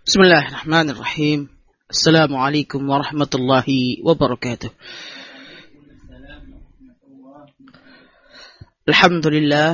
Bismillahirrahmanirrahim. Assalamualaikum warahmatullahi wabarakatuh. Alhamdulillah.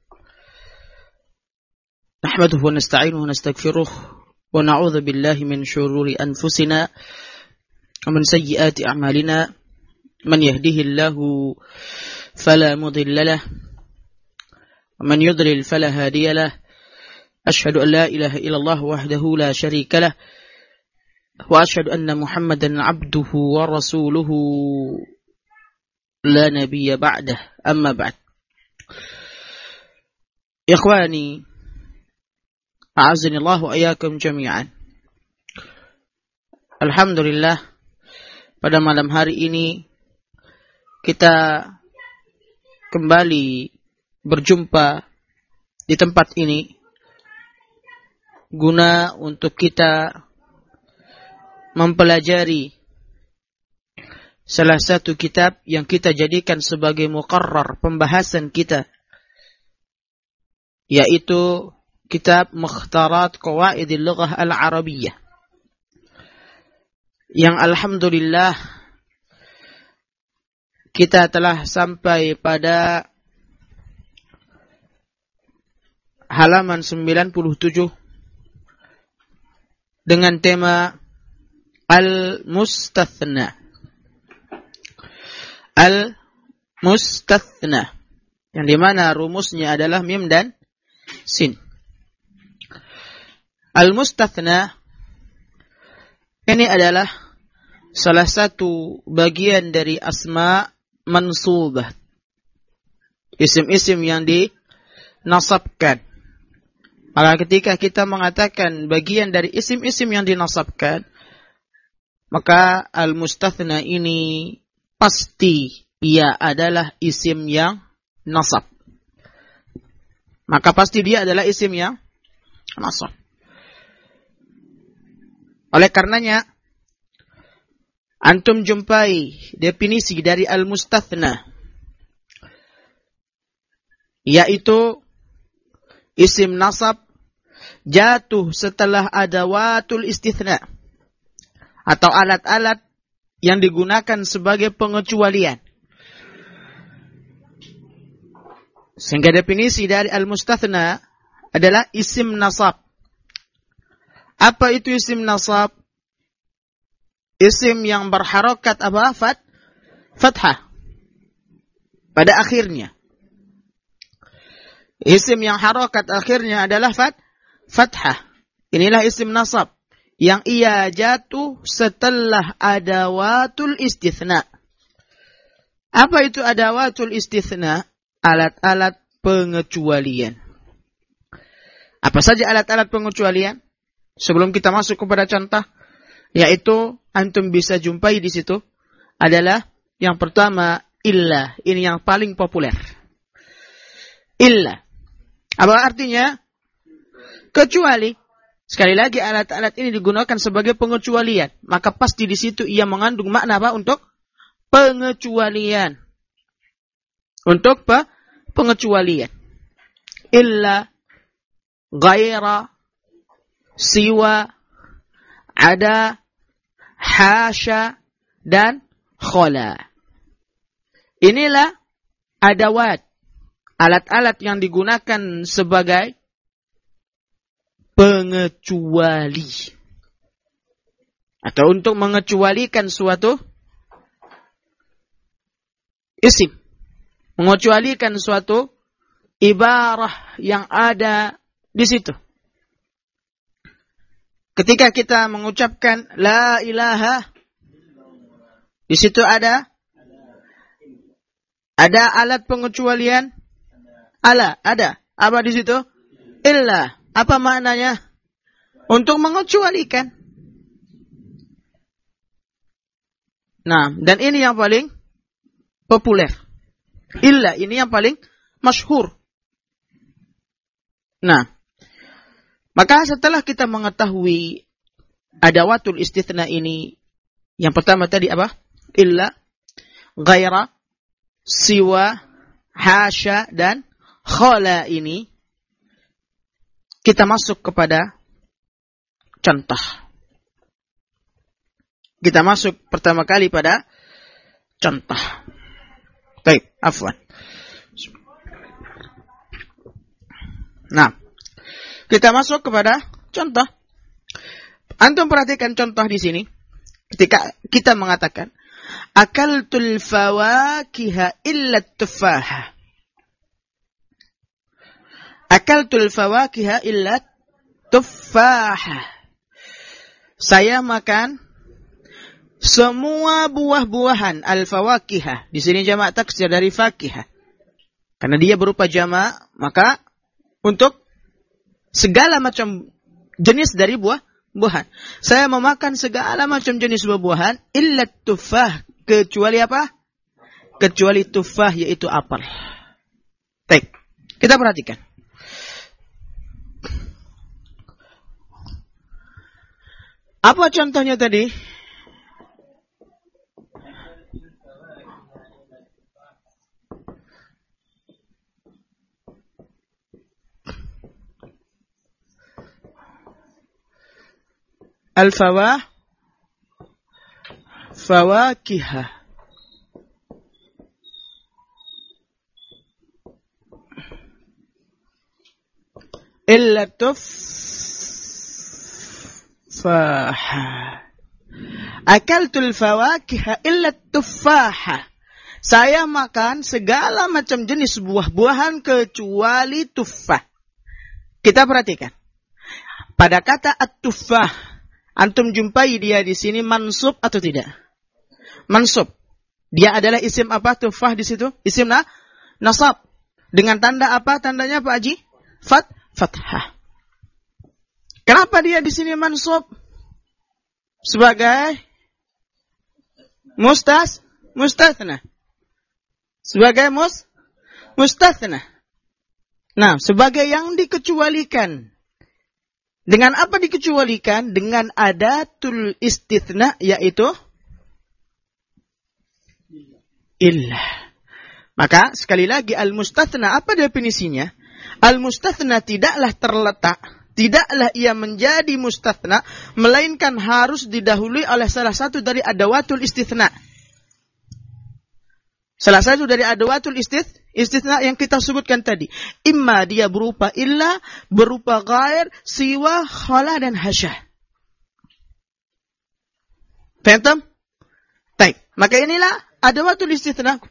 Nahmaduhu wa nasta'inuhu wa nastaghfiruh wa na'udzu billahi min syururi anfusina wa min sayyiati a'malina. Man yahdihillahu fala mudilla lahu wa man yudlil fala hadiya lahu. Asyhadu an la ilaha illallah wahdahu la syarika lah wa asyhadu anna Muhammadan abduhu wa rasuluhu la nabiyya ba'dah. Amma ba'd. Ikhwani, a'azzanillahu wa iyyakum jami'an. Alhamdulillah, pada malam hari ini kita kembali berjumpa di tempat ini guna untuk kita mempelajari salah satu kitab yang kita jadikan sebagai muqarrar pembahasan kita, yaitu kitab Mukhtarat Qawaidil Lughah Al-Arabiyyah, yang alhamdulillah kita telah sampai pada halaman 97 dengan tema Al-Mustathna. Al-Mustathna, yang dimana rumusnya adalah mim dan sin. Al-Mustathna ini adalah salah satu bagian dari asma mansubah, isim-isim yang dinasabkan. Maka ketika kita mengatakan bagian dari isim-isim yang dinasabkan, maka al-mustathna ini pasti ia adalah isim yang nasab. Maka pasti dia adalah isim yang nasab. Oleh karenanya, antum jumpai definisi dari al-mustathna, yaitu isim nasab jatuh setelah adawatul istithna atau alat-alat yang digunakan sebagai pengecualian. Sehingga definisi dari al-mustathna adalah isim nasab. Apa itu isim nasab? Isim yang berharokat apa? Fathah pada akhirnya. Isim yang harokat akhirnya adalah fathah. Inilah isim nasab yang ia jatuh setelah adawatul istithna. Apa itu adawatul istithna? Alat-alat pengecualian. Apa saja alat-alat pengecualian? Sebelum kita masuk kepada contoh, yaitu antum bisa jumpai di situ adalah yang pertama illah. Ini yang paling populer. Illah. Apa artinya? Kecuali. Sekali lagi, alat-alat ini digunakan sebagai pengecualian. Maka pasti di situ ia mengandung makna apa? Untuk pengecualian. Untuk pengecualian. Illa, ghaira, siwa, ada, hasya, dan khala. Inilah adawat. Alat-alat yang digunakan sebagai pengecuali. Atau untuk mengecualikan suatu isim. Mengecualikan suatu ibarah yang ada di situ. Ketika kita mengucapkan la ilaha, di situ ada alat pengecualian. Ada. Apa di situ? Illa. Apa maknanya? Untuk mengecualikan. Nah, dan ini yang paling populer. Illa, ini yang paling masyhur. Nah, maka setelah kita mengetahui adawatul istithna ini, yang pertama tadi apa? Illa, ghaira, siwa, hasya, dan khala ini, kita masuk kepada contoh. Kita masuk pertama kali pada contoh. Baik, afwan. Nah, kita masuk kepada contoh. Antum perhatikan contoh di sini. Ketika kita mengatakan akaltul fawakiha illa tufaha. Akaltul fawakiha illa tufaha. Saya makan semua buah-buahan al-fawakiha. Di sini jamak taksir dari fakihah. Karena dia berupa jamak, maka untuk segala macam jenis dari buah-buahan. Saya memakan segala macam jenis buah-buahan illa tufah, kecuali apa? Kecuali tufah, yaitu apel. Baik, kita perhatikan. Apa contohnya tadi? Fawakiha. Illa tufaha. Akaltul fawakiha illa tufaha. Saya makan segala macam jenis buah-buahan kecuali tufah. Kita perhatikan. Pada kata at-tufah, antum jumpai dia di sini mansub atau tidak? Mansub. Dia adalah isim apa? Tufah di situ. Isim nasab. Dengan tanda apa? Tandanya Pak Haji? Fathah. Kenapa dia di sini mansub? Sebagai mustatsna. Sebagai mustatsna. Nah, sebagai yang dikecualikan. Dengan apa dikecualikan? Dengan adatul istitsna, yaitu illah. Maka sekali lagi al-mustatsna apa definisinya? Al-mustatsna tidaklah terletak, tidaklah ia menjadi mustatsna, melainkan harus didahului oleh salah satu dari adawatul istitsna. Salah satu dari adawatul istitsna yang kita sebutkan tadi. Imma dia berupa illa, berupa ghair, siwa, khala, dan hasyah. Paham? Baik. Maka inilah adawatul istitsna.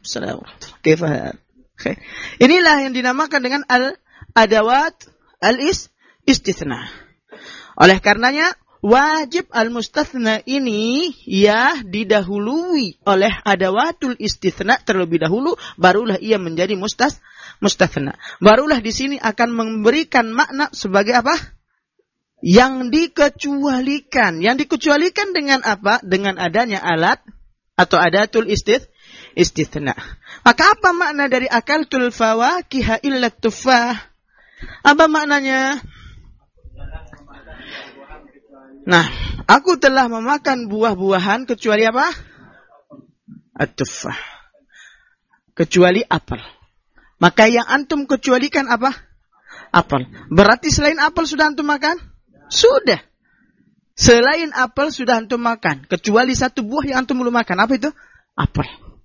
Inilah yang dinamakan dengan al-adawat al-istitsna. Oleh karenanya, wajib al-mustatsna ini ya didahului oleh adawatul istitsna terlebih dahulu, barulah ia menjadi mustatsna. Barulah di sini akan memberikan makna sebagai apa? Yang dikecualikan. Yang dikecualikan dengan apa? Dengan adanya alat atau adatul istitsna. Maka apa makna dari akaltul fawakiha illa tufah? Apa maknanya? Nah, aku telah memakan buah-buahan kecuali apa? At-tufah. Kecuali apel. Maka yang antum kecualikan apa? Apel. Berarti selain apel sudah antum makan? Sudah. Selain apel sudah antum makan. Kecuali satu buah yang antum belum makan. Apa itu? Apel.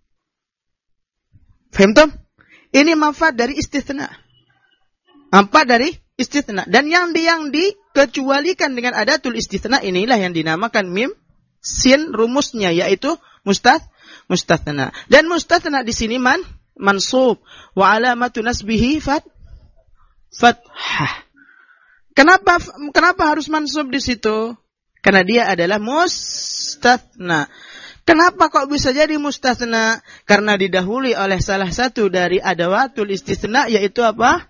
Faham toh? Ini manfaat dari istitsna. Manfaat dari istitsna. Dan yang dikecualikan dengan adatul istitsna inilah yang dinamakan mim sin rumusnya, yaitu mustatsna. Dan mustatsna di sini mansub wa alamatu nasbihi fathah. Kenapa harus mansub di situ? Karena dia adalah mustatsna. Kenapa kok bisa jadi mustatsna? Karena didahului oleh salah satu dari adawatul istitsna, yaitu apa?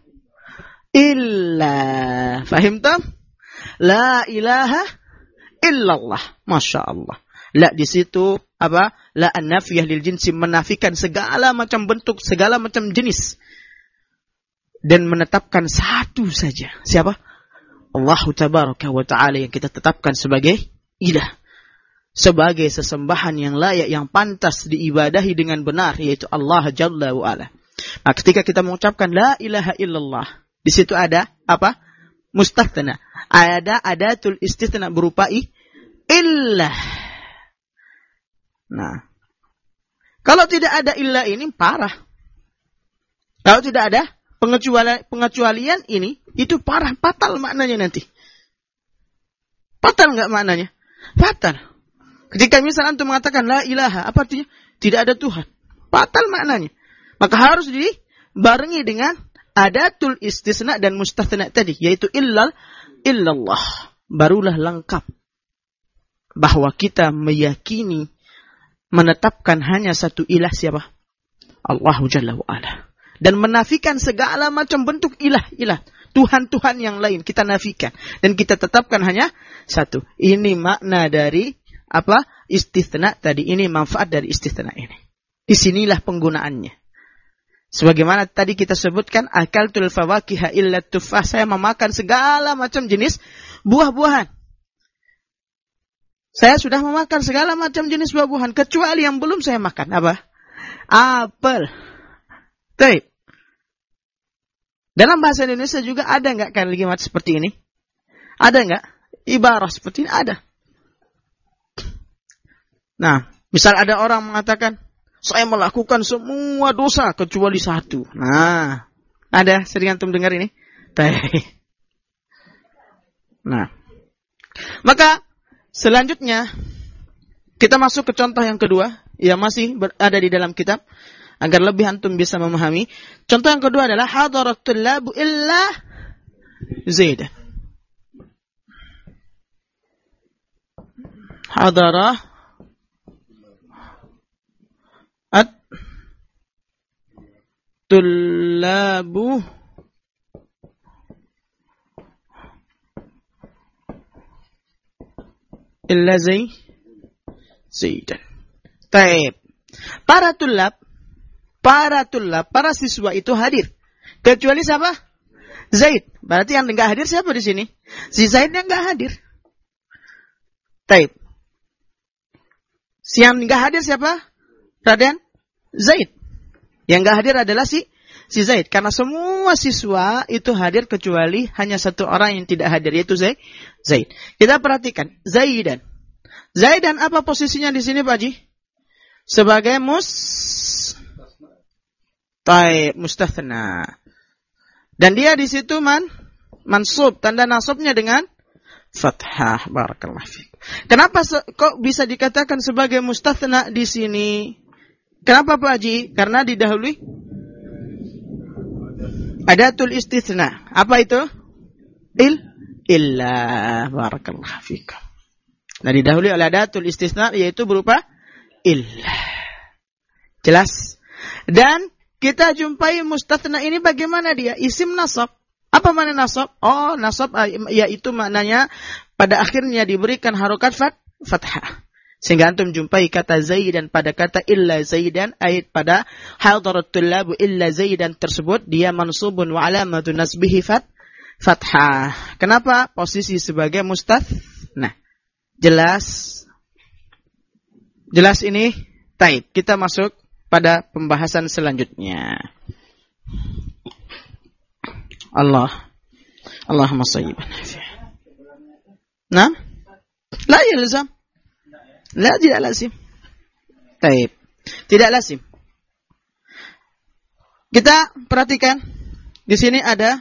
Illa. Fahim tak? La ilaha illallah. Masya Allah. La di situ apa? La an-nafiyah lil jinsi, menafikan segala macam bentuk, segala macam jenis. Dan menetapkan satu saja. Siapa? Allah tabaraka wa ta'ala yang kita tetapkan sebagai ilah. Sebagai sesembahan yang layak, yang pantas diibadahi dengan benar, yaitu Allah Jalla wa Ala. Nah, ketika kita mengucapkan la ilaha illallah, di situ ada apa? mustathna. Ada adatul istithna berupa illah. Nah, kalau tidak ada illah ini parah. Kalau tidak ada pengecualian ini, itu parah, fatal maknanya nanti. Fatal enggak maknanya? Fatal. Ketika misalnya antum mengatakan la ilaha, apa artinya? Tidak ada Tuhan. Fatal maknanya. Maka harus dibarengi dengan adatul istisna dan mustathna tadi, yaitu illallah. Barulah lengkap bahwa kita meyakini menetapkan hanya satu ilah, siapa? Allah Jalla wa'ala. Dan menafikan segala macam bentuk ilah. Tuhan-Tuhan yang lain kita nafikan. Dan kita tetapkan hanya satu. Ini makna dari istithna tadi. Ini manfaat dari istithna ini. Disinilah penggunaannya. Sebagaimana tadi kita sebutkan, akaltul fawakiha illa tufah. Saya memakan segala macam jenis buah-buahan. Saya sudah memakan segala macam jenis buah-buahan. Kecuali yang belum saya makan. Apa? Apel. Baik. Dalam bahasa Indonesia juga ada enggak kalimat seperti ini? Ada enggak? Ibarah seperti ini ada. Nah, misal ada orang mengatakan, saya melakukan semua dosa kecuali satu. Nah, ada sering antum dengar ini? Nah, maka selanjutnya kita masuk ke contoh yang kedua yang masih ada di dalam kitab agar lebih antum bisa memahami. Contoh yang kedua adalah hadaratul labu illa Zaid. Hadarah at-tullabu illa Zaidan. Taib. Para siswa itu hadir. Kecuali siapa? Zaid. Berarti yang enggak hadir siapa di sini? Si Zaid yang enggak hadir. Taib. Si yang enggak hadir siapa? Raden Zaid. Yang enggak hadir adalah si Zaid. Karena semua siswa itu hadir kecuali hanya satu orang yang tidak hadir, yaitu Zaid. Kita perhatikan. Zaidan apa posisinya di sini, Pak Haji? Sebagai mustathna. Dan dia di situ mansub, tanda nasabnya dengan fathah. Barakallahu fiik. Kenapa kok bisa dikatakan sebagai mustathna di sini? Kenapa Pak Haji? Karena didahului adatul istitsna. Apa itu? Illah. Barakallahu fiik. Nah, didahului oleh adatul istitsna, yaitu berupa illah. Jelas? Dan kita jumpai mustathna ini bagaimana dia? Isim nasab. Apa makna nasab? Oh, nasab yaitu maknanya pada akhirnya diberikan harokat fathah. Sehingga antum jumpai kata Zaidan pada kata illa Zaidan, ayat pada hadaratul labu illa Zaidan tersebut dia mansubun wa alamatun nasbihi fathah. Kenapa? Posisi sebagai mustathna. Jelas ini? Taib. Kita masuk pada pembahasan selanjutnya. Allahumma sayyiban nafi'an. Nah? La yalzam. La, tidak lazim. Taib. Tidak lazim. Kita perhatikan. Di sini ada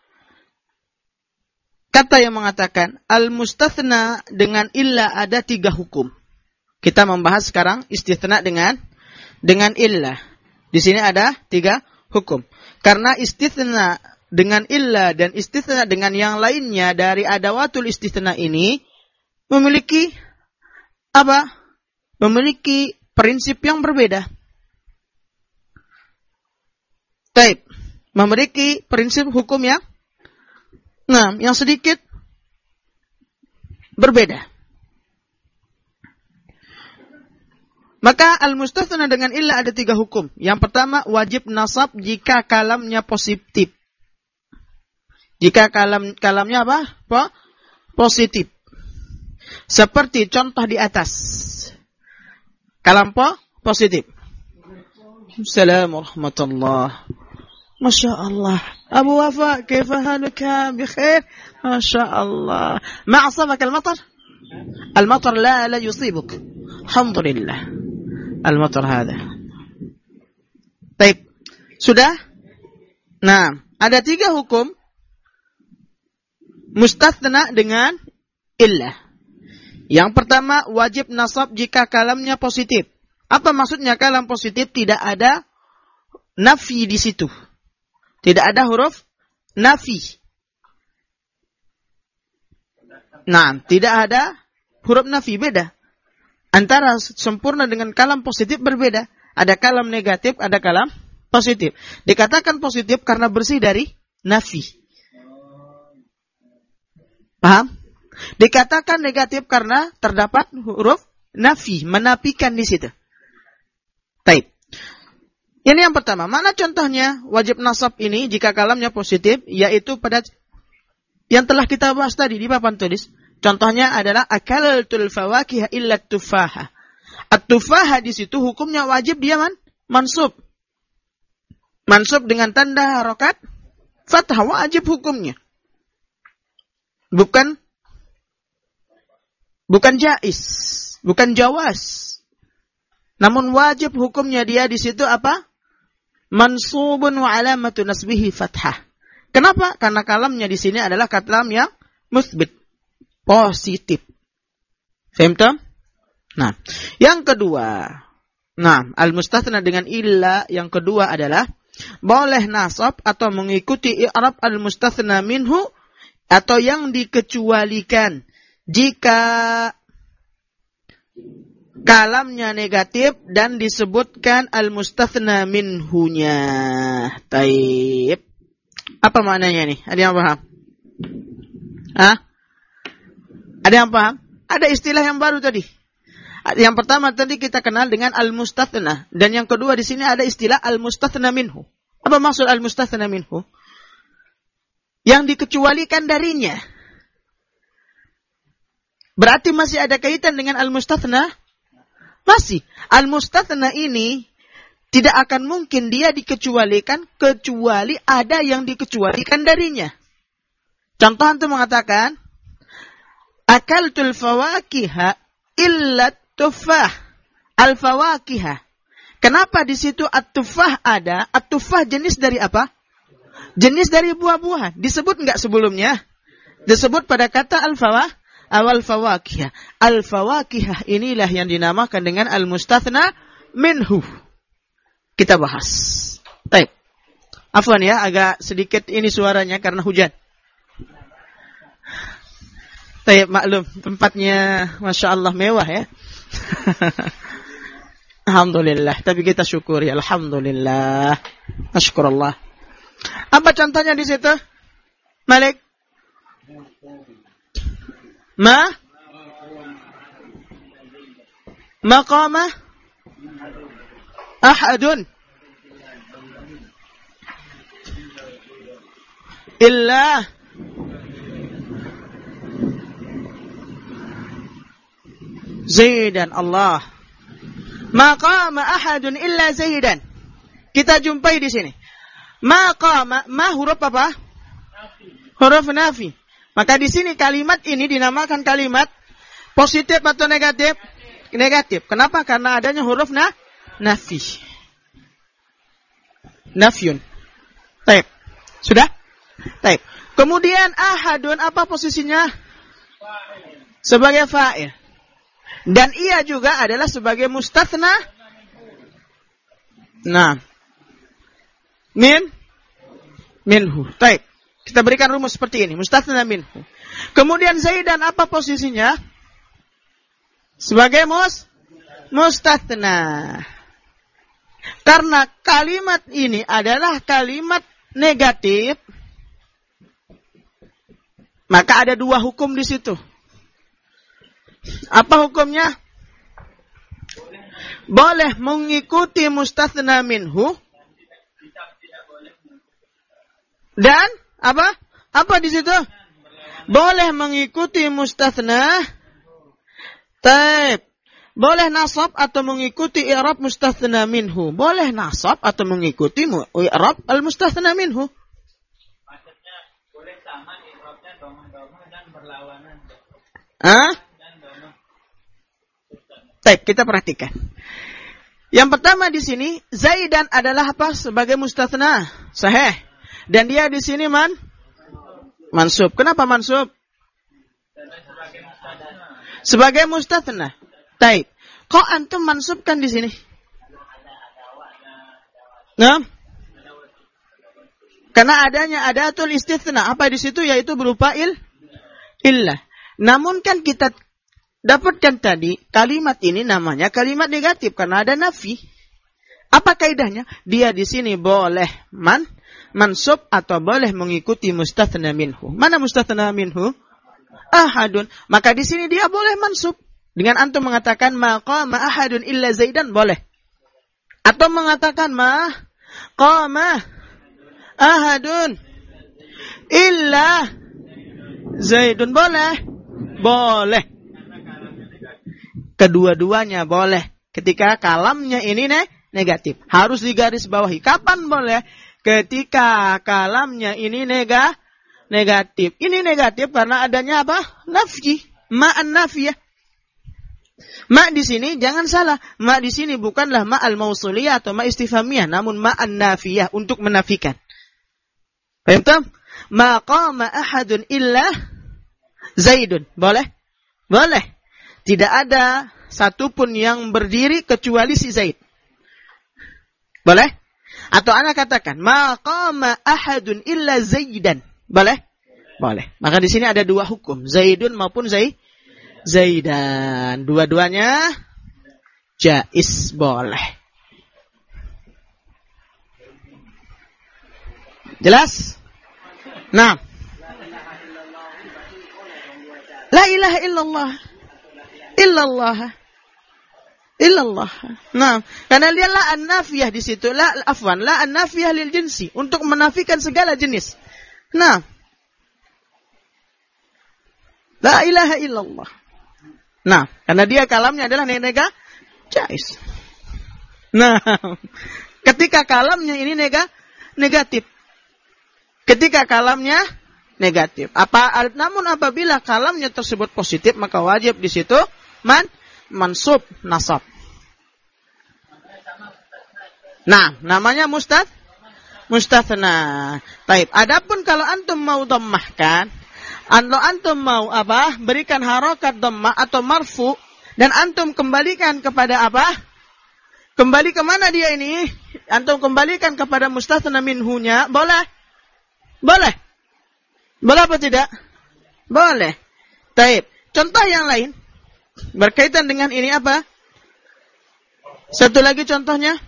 kata yang mengatakan al-mustathna dengan illa ada 3 hukum. Kita membahas sekarang istitsna dengan illah. Di sini ada 3 hukum. Karena istitsna dengan illah dan istitsna dengan yang lainnya dari adawatul istitsna ini memiliki apa? Memiliki prinsip yang berbeda. Taib. Memiliki prinsip hukum yang sedikit berbeda. Maka al-mustathna dengan illah ada 3 hukum. Yang pertama, wajib nasab jika kalamnya positif. Jika kalamnya apa? Positif. Seperti contoh di atas. Kalam positif. Assalamualaikum warahmatullahi. Masya Allah. Abu Wafa, kaifa haluka? Bikhair? Masya Allah. Ma asabaka al-matar? Al-matar la yusibuk. Alhamdulillah. Al-matar hada. Baik. Sudah? Nah, ada 3 hukum mustathna dengan illah. Yang pertama, wajib nasab jika kalamnya positif. Apa maksudnya kalam positif? Tidak ada nafi di situ. Tidak ada huruf nafi. Nah, tidak ada huruf nafi, beda. Antara sempurna dengan kalam positif berbeda. Ada kalam negatif, ada kalam positif. Dikatakan positif karena bersih dari nafi. Paham? Dikatakan negatif karena terdapat huruf nafi, menafikan di situ. Baik. Ini yang pertama. Mana contohnya wajib nasab ini jika kalamnya positif, yaitu pada yang telah kita bahas tadi di papan tulis. Contohnya adalah akaltul fawakiha illa tufaha. At-tufaha di situ hukumnya wajib dia mansub. Mansub dengan tanda harokat fathah, wajib hukumnya. Bukan jaiz, bukan jawaz. Namun wajib hukumnya dia di situ apa? Mansubun wa alamatu nasbihi fathah. Kenapa? Karena kalamnya di sini adalah kalam yang musbit, positif. Faham? Nah, yang kedua. Nah, al-mustathna dengan illa yang kedua adalah boleh nasab atau mengikuti i'rab al-mustathna minhu atau yang dikecualikan jika kalamnya negatif dan disebutkan al-mustathna minhunya. Taib. Apa maknanya nih? Ada yang paham? Hah? Ada yang paham? Ada istilah yang baru tadi. Yang pertama tadi kita kenal dengan al-mustathna, dan yang kedua di sini ada istilah al-mustathna minhu. Apa maksud al-mustathna minhu? Yang dikecualikan darinya. Berarti masih ada kaitan dengan al-mustathna? Masih. Al-mustathna ini tidak akan mungkin dia dikecualikan kecuali ada yang dikecualikan darinya. Contoh itu mengatakan akaltul fawakiha illa tufah. Al-fawakiha. Kenapa di situ at-tufah ada? At-tufah jenis dari apa? Jenis dari buah-buahan. Disebut enggak sebelumnya? Disebut pada kata al-fawah. Awal fawakihah. Al-fawakihah inilah yang dinamakan dengan al-mustathna minhu. Kita bahas. Baik. Afwan ya, agak sedikit ini suaranya karena hujan. Baik, maklum. Tempatnya Masya Allah mewah ya. Alhamdulillah. Tapi kita syukuri. Alhamdulillah. Ashkurullah. Apa contohnya di situ? Malik? Maqamah ahadun illa Zaidan. Allah. Maqama ahadun illa Zaidan. Kita jumpai di sini. Maqama, ma huruf apa? Huruf nafi. Maka di sini kalimat ini dinamakan kalimat positif atau negatif? Negatif. Kenapa? Karena adanya huruf nafi. Nafyun. Baik. Sudah? Baik. Kemudian ahadun apa posisinya? Sebagai fa'il. Dan ia juga adalah sebagai mustathna. Nah. Minhu. Baik. Kita berikan rumus seperti ini. Mustathna minhu. Kemudian Zaidan apa posisinya? Sebagai mustathna. Karena kalimat ini adalah kalimat negatif, maka ada 2 hukum di situ. Apa hukumnya? Boleh mengikuti mustathna minhu. Dan apa? Apa di situ? Boleh mengikuti mustathna. Taib. Boleh nasab atau mengikuti i'rab mustathna minhu. Boleh nasab atau mengikuti i'rab al-mustathna minhu. Ah? Baik, kita perhatikan. Yang pertama di sini, Zaidan adalah apa? Sebagai mustatsna, sahih. Dan dia di sini mansub. Kenapa mansub? Sebagai mustatsna. Baik. Kok antum mansubkan di sini? Nah? Karena adanya adatul istitsna. Apa di situ? Yaitu berupa illah. Namun kan kita dapatkan tadi, kalimat ini namanya kalimat negatif karena ada nafi. Apa kaidahnya? Dia di sini boleh mansub atau boleh mengikuti mustatsna minhu. Mana mustatsna minhu? Ahadun. Maka di sini dia boleh mansub. Dengan antum mengatakan maqama ahadun illa Zaidan boleh. Atau mengatakan qama ahadun illa Zaidun boleh. Boleh. Kedua-duanya boleh. Ketika kalamnya ini negatif. Harus digarisbawahi. Kapan boleh? Ketika kalamnya ini negatif. Ini negatif karena adanya apa? Nafyi. Ma'an nafiyah. Ma di sini jangan salah. Ma di sini bukanlah ma al-mausuliyah atau ma istifhamiyah. Namun ma'an nafiyah. Untuk menafikan. Paham tak? Ma qama ahadun illa Zaidun. Boleh? Boleh. Tidak ada satupun yang berdiri kecuali si Zaid. Boleh? Atau ana katakan, maqama ahadun illa Zaidan. Boleh? Boleh. Maka di sini ada dua hukum, Zaidun maupun Zaidan. Dua-duanya jaiz, boleh. Jelas? Nah. La ilaha illallah. Illallah. Nah, karena dia la an-nafiyah di situ, la an-nafiyah lil jinsi, untuk menafikan segala jenis. Nah, la ilaha illallah. Nah, karena dia kalamnya adalah jaiz. Nah, ketika kalamnya ini negatif. Ketika kalamnya negatif. Namun apabila kalamnya tersebut positif, maka wajib di situ mansub nasab. Nah, namanya mustatsna. Baik. Adapun kalau antum mau dhammahkan, antum mau berikan harokat dhammah atau marfu, dan antum kembalikan kepada apa? Kembali kemana dia ini? Antum kembalikan kepada mustatsna minhunya, boleh? Boleh. Boleh apa tidak? Boleh. Baik. Contoh yang lain berkaitan dengan ini apa? Satu lagi contohnya.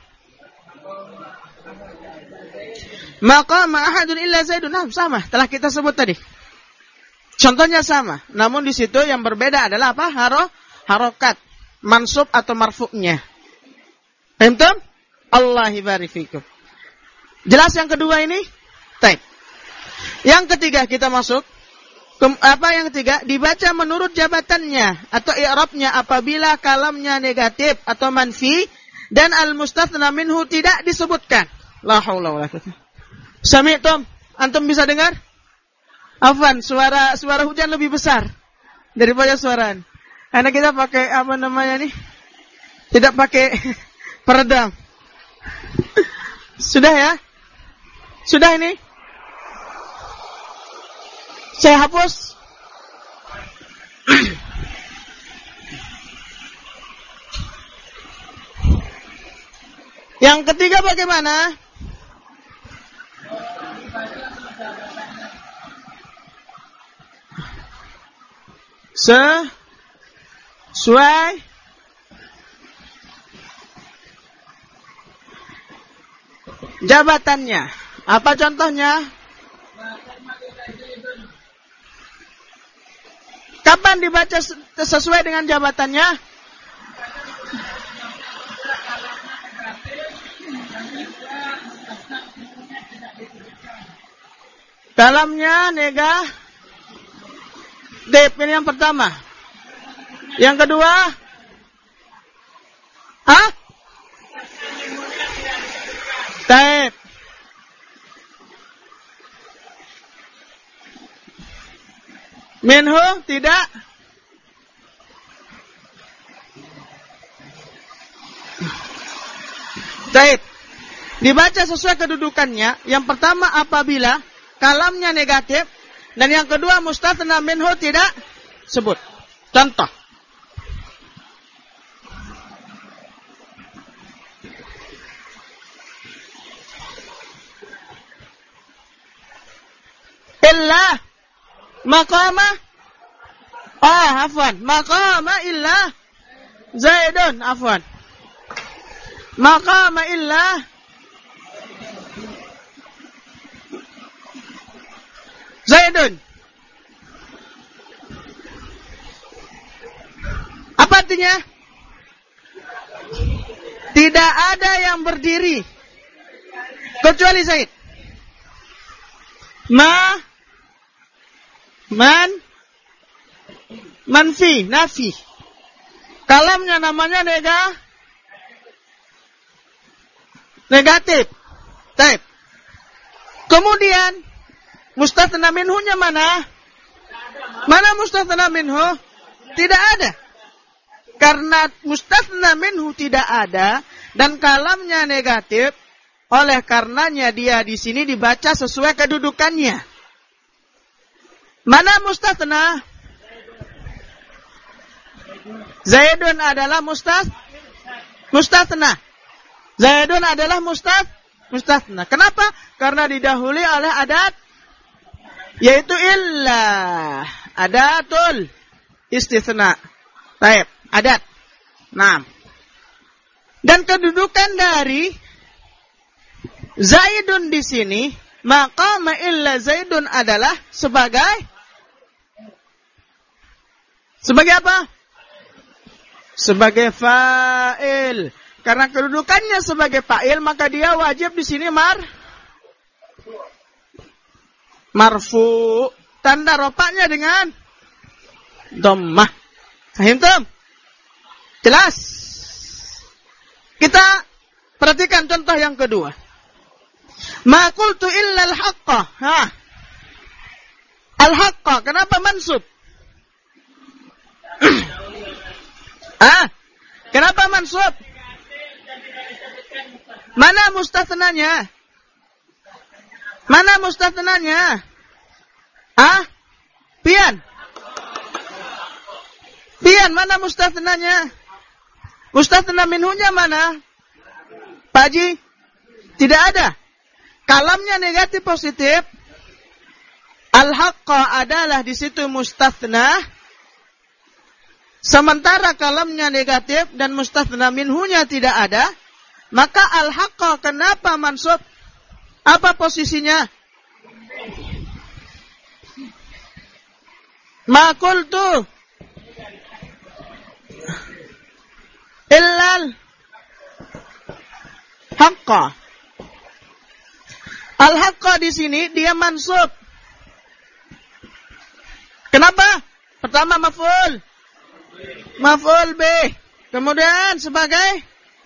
Maqama ahadun illa Zaidun. Nah, sama, telah kita sebut tadi. Contohnya sama, namun di situ yang berbeda adalah apa? Harokat, mansub atau marfu'nya. Paham? Allah barik fikum. Jelas yang kedua ini? Baik. Yang ketiga kita masuk. Yang ketiga? Dibaca menurut jabatannya atau i'rabnya apabila kalamnya negatif atau manfi dan al-mustatsna minhu tidak disebutkan. La haula wala quwwata. Sami'tum? Antum bisa dengar? Afwan, suara hujan lebih besar daripada suara. Karena kita pakai tidak pakai peredam. Sudah ya? Sudah ini? Saya hapus. Yang ketiga bagaimana? Sesuai jabatannya. Apa contohnya? Kapan dibaca sesuai dengan jabatannya? Dalamnya negatif. Ini yang pertama. Yang kedua? Taib. Minhu tidak. Baik. Dibaca sesuai kedudukannya. Yang pertama apabila kalamnya negatif. Dan yang kedua mustatsna minhu tidak sebut. Contoh. Illa maqama. Afwan. Maqama illa Zaidun. Afwan. Maqama illa Zaidun. Apa artinya? Tidak ada yang berdiri kecuali Zaid. Manfi, nafi. Kalamnya namanya negatif. Baik. Kemudian mustatsna minhunya mana? Mana mustatsna minhu? Tidak ada. Karena mustatsna minhu tidak ada dan kalamnya negatif, oleh karenanya dia di sini dibaca sesuai kedudukannya. Mana mustatsna? Zaidun adalah mustatsna. Zaidun adalah mustatsna. Kenapa? Karena didahului oleh adat yaitu illa. Adatul istitsna. Baik, adat. Nah. Dan kedudukan dari Zaidun di sini, maqama illa Zaidun adalah sebagai apa? Sebagai fa'il. Karena kedudukannya sebagai fa'il, maka dia wajib di sini marfu. Tanda rofa'nya dengan dhammah. Fahimtum? Jelas? Kita perhatikan contoh yang kedua. Ma qultu illa al-haqqa. Al-haqqa, kenapa mansub? Kenapa mansub? Mana mustatsnanya? Mana mustatsnanya? Pian, mana mustatsnanya? Mustatsna minhunya mana? Pak Haji? Tidak ada. Kalamnya negatif positif. Al-haqqa adalah di situ mustatsna. Sementara kalamnya negatif dan mustatsna minhunya tidak ada. Maka al-haqqa kenapa mansub? Apa posisinya? Ma qultu illal haqqa. Al-haqqa di sini dia mansub. Kenapa? Pertama maf'ul bih. Kemudian sebagai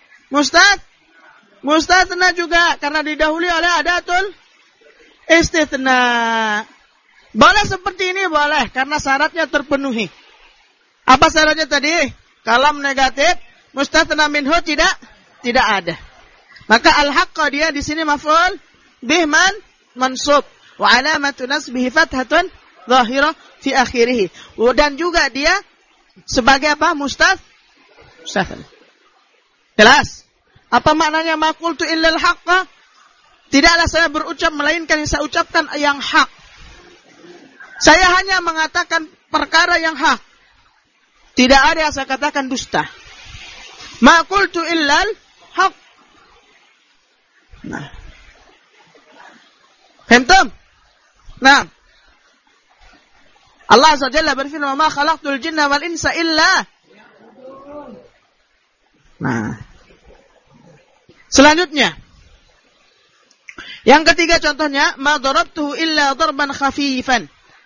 mustatsna juga karena didahului oleh adatul istitsna. Boleh seperti ini boleh karena syaratnya terpenuhi. Apa syaratnya tadi? Kalam negatif, mustatsna minhu tidak ada. Maka al-haqqa dia di sini maf'ul bih mansub wa alamatu nasbihi fathatun zahirah fi akhirih. Dan juga dia sebagai apa? Mustatsna. Jelas? Apa maknanya ma qultu illal haqqa? Tidaklah saya berucap melainkan yang saya ucapkan yang hak. Saya hanya mengatakan perkara yang hak. Tidak ada yang saya katakan dusta. Ma qultu illal haq. Nah. Faham? Nah. Allah Azza wa Jalla berfirman, "Ma khalaqtul jinna wal insa illa." Nah. Selanjutnya. Yang ketiga contohnya, "Ma darabtuhu illa darban khafifan."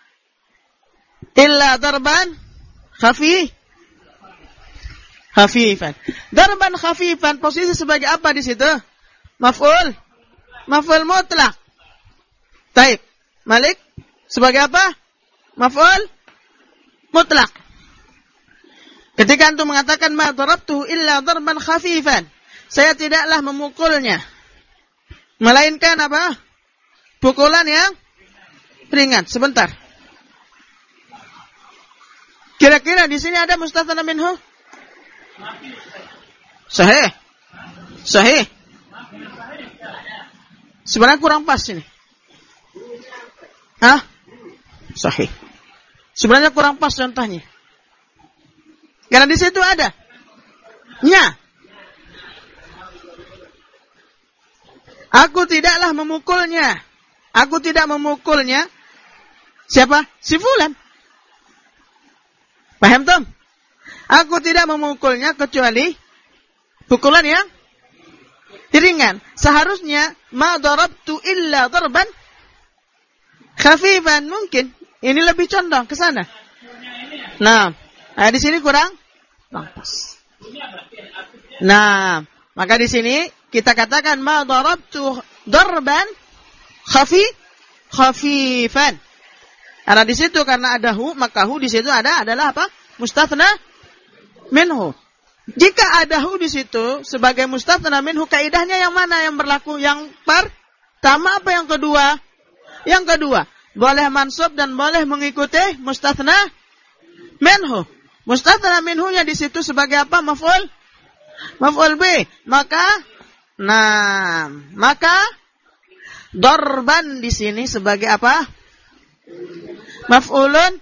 Illa darban khafifan. Darban khafifan posisi sebagai apa di situ? Maf'ul mutlak. Taib. Malik sebagai apa? Maf'ul mutlak. Ketika antum mengatakan ma darabtuhu illa darban khafifan, saya tidaklah memukulnya melainkan apa? Pukulan yang ringan. Sebentar. Kira-kira di sini ada mustathna minhu? Sahih. Sahih. Sebenarnya kurang pas ini. Hah? Sahih. Sebenarnya kurang pas contohnya. Karena di situ ada nya. Aku tidaklah memukulnya. Aku tidak memukulnya. Siapa? Si fulan. Paham Tom? Aku tidak memukulnya kecuali pukulan yang ringan. Seharusnya ma darabtu illa darban khafifan mungkin. Ini lebih condong ke sana. Nah, di sini kurang pas. Nah, maka di sini kita katakan ma darabtu darban khafifan. Karena di situ karena ada hu, maka hu di situ adalah apa? Mustathna minhu. Jika ada hu di situ sebagai mustathna minhu, kaidahnya yang mana yang berlaku? Yang pertama apa yang kedua? Yang kedua, boleh mansub dan boleh mengikuti mustathna minhu. Mustathna minhu-nya di situ sebagai apa? Maf'ul bi. Maka darban di sini sebagai apa? Maf'ulun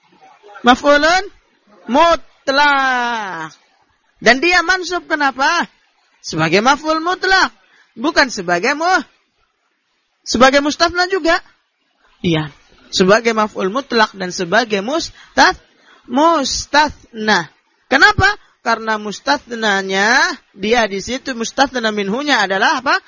mutlak. Dan dia mansub kenapa? Sebagai maf'ul mutlak, bukan sebagai mustathna juga. Iya, sebagai maf'ul mutlak dan sebagai mustathna. Kenapa? Karena mustathnanya dia di situ mustathna minhunya adalah apa?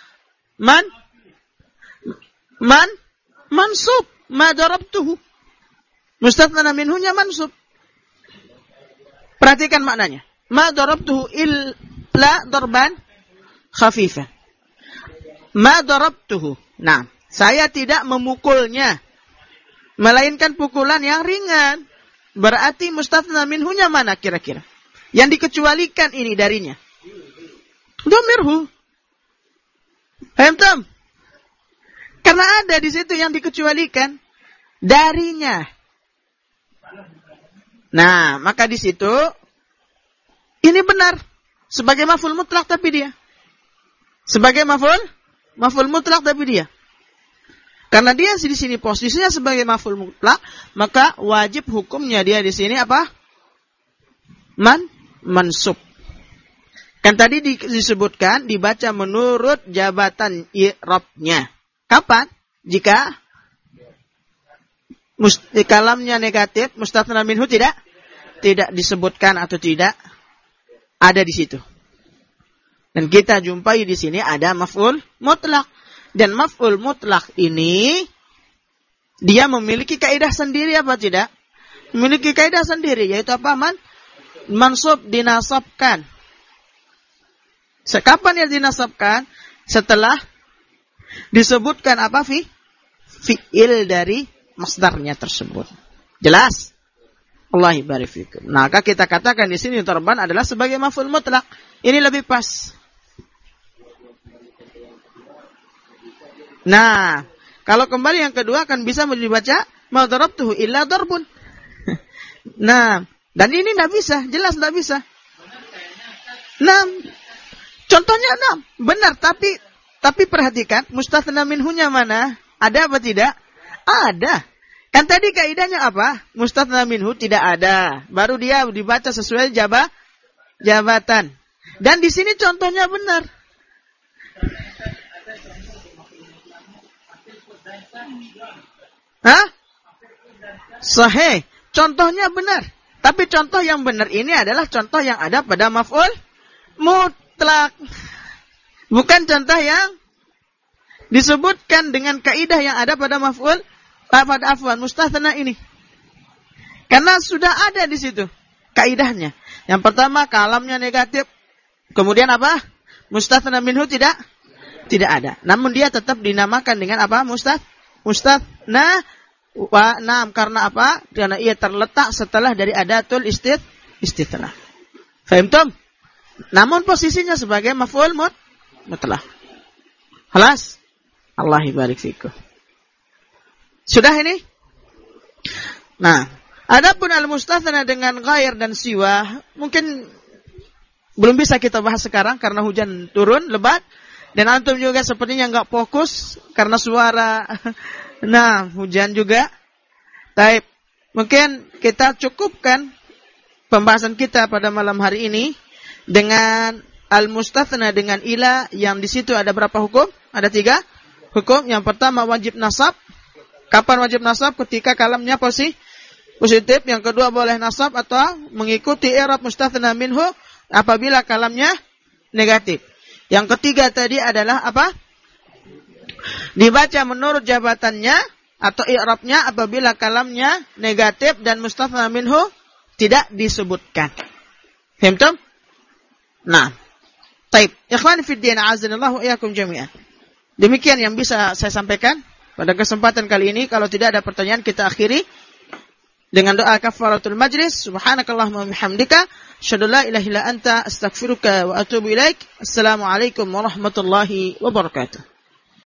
Mansub. Ma darabtuhu. Mustathna minhunya mansub. Perhatikan maknanya. Ma darabtuhu illa darban khafifan. Ma darabtuhu. Nah, saya tidak memukulnya melainkan pukulan yang ringan. Berarti mustathna minhunya mana kira-kira? Yang dikecualikan ini darinya. Dhamirhu. Paham Tom? Karena ada di situ yang dikecualikan darinya. Nah, maka di situ ini benar sebagai maf'ul mutlak tapi dia sebagai maf'ul mutlak tapi dia. Karena dia di sini posisinya sebagai maf'ul mutlak, maka wajib hukumnya dia di sini apa? Mansub. Kan tadi disebutkan dibaca menurut jabatan i'rabnya. Kapan? Jika kalamnya negatif, mustathna minhu tidak disebutkan atau tidak ada di situ. Dan kita jumpai di sini ada maf'ul mutlak. Dan maf'ul mutlak ini dia memiliki kaidah sendiri apa tidak? Memiliki kaidah sendiri, yaitu apa? Mansub dinasabkan. Kapan yang dinasabkan? Setelah disebutkan apa? Fi'il dari masdarnya tersebut. Jelas? Allah barik fikum. Maka kita katakan di sini darban adalah sebagai maf'ul mutlak. Ini lebih pas. Nah, kalau kembali yang kedua kan bisa dibaca ma darabtuhu illa darbun. Nah, dan ini enggak bisa, jelas enggak bisa. Nah, contohnya benar tapi perhatikan mustathna minhunya mana? Ada apa tidak? Ada. Kan tadi kaidahnya apa? Mustathna minhu tidak ada. Baru dia dibaca sesuai jabatan. Dan di sini contohnya benar. Hah? Sahih. Contohnya benar. Tapi contoh yang benar ini adalah contoh yang ada pada maf'ul mutlak. Bukan contoh yang disebutkan dengan kaidah yang ada pada maf'ul mustathna ini. Karena sudah ada di situ kaidahnya. Yang pertama kalamnya negatif. Kemudian apa? Mustathna minhu tidak ada. Namun dia tetap dinamakan dengan apa? Mustathna Karena apa? Karena ia terletak setelah dari adatul istitsna. Fahimtum? Namun posisinya sebagai maf'ul mutlaq. Halas? Allah barik fikum. Sudah ini? Nah, adapun al-mustatsna dengan ghair dan siwa, mungkin belum bisa kita bahas sekarang karena hujan turun lebat dan antum juga sepertinya enggak fokus karena suara. Nah, hujan juga. Taib. Mungkin kita cukupkan pembahasan kita pada malam hari ini dengan al-mustatsna dengan ila yang di situ ada berapa hukum? Ada 3 hukum. Yang pertama wajib nasab. Kapan wajib nasab? Ketika kalamnya positif. Yang kedua boleh nasab atau mengikuti i'rab mustatsna minhu apabila kalamnya negatif. Yang ketiga tadi adalah apa? Dibaca menurut jabatannya atau i'rabnya apabila kalamnya negatif dan mustatsna minhu tidak disebutkan. Faham? Nah, taib. Ikhwan fi din, a'azzanallahu wa iyyakum jami'an. Demikian yang bisa saya sampaikan pada kesempatan kali ini. Kalau tidak ada pertanyaan kita akhiri dengan doa kafaratul majlis. Subhanakallahumma wa bihamdika asyhadu la ilaha illa anta astaghfiruka wa atubu ilaik. Assalamualaikum warahmatullahi wabarakatuh.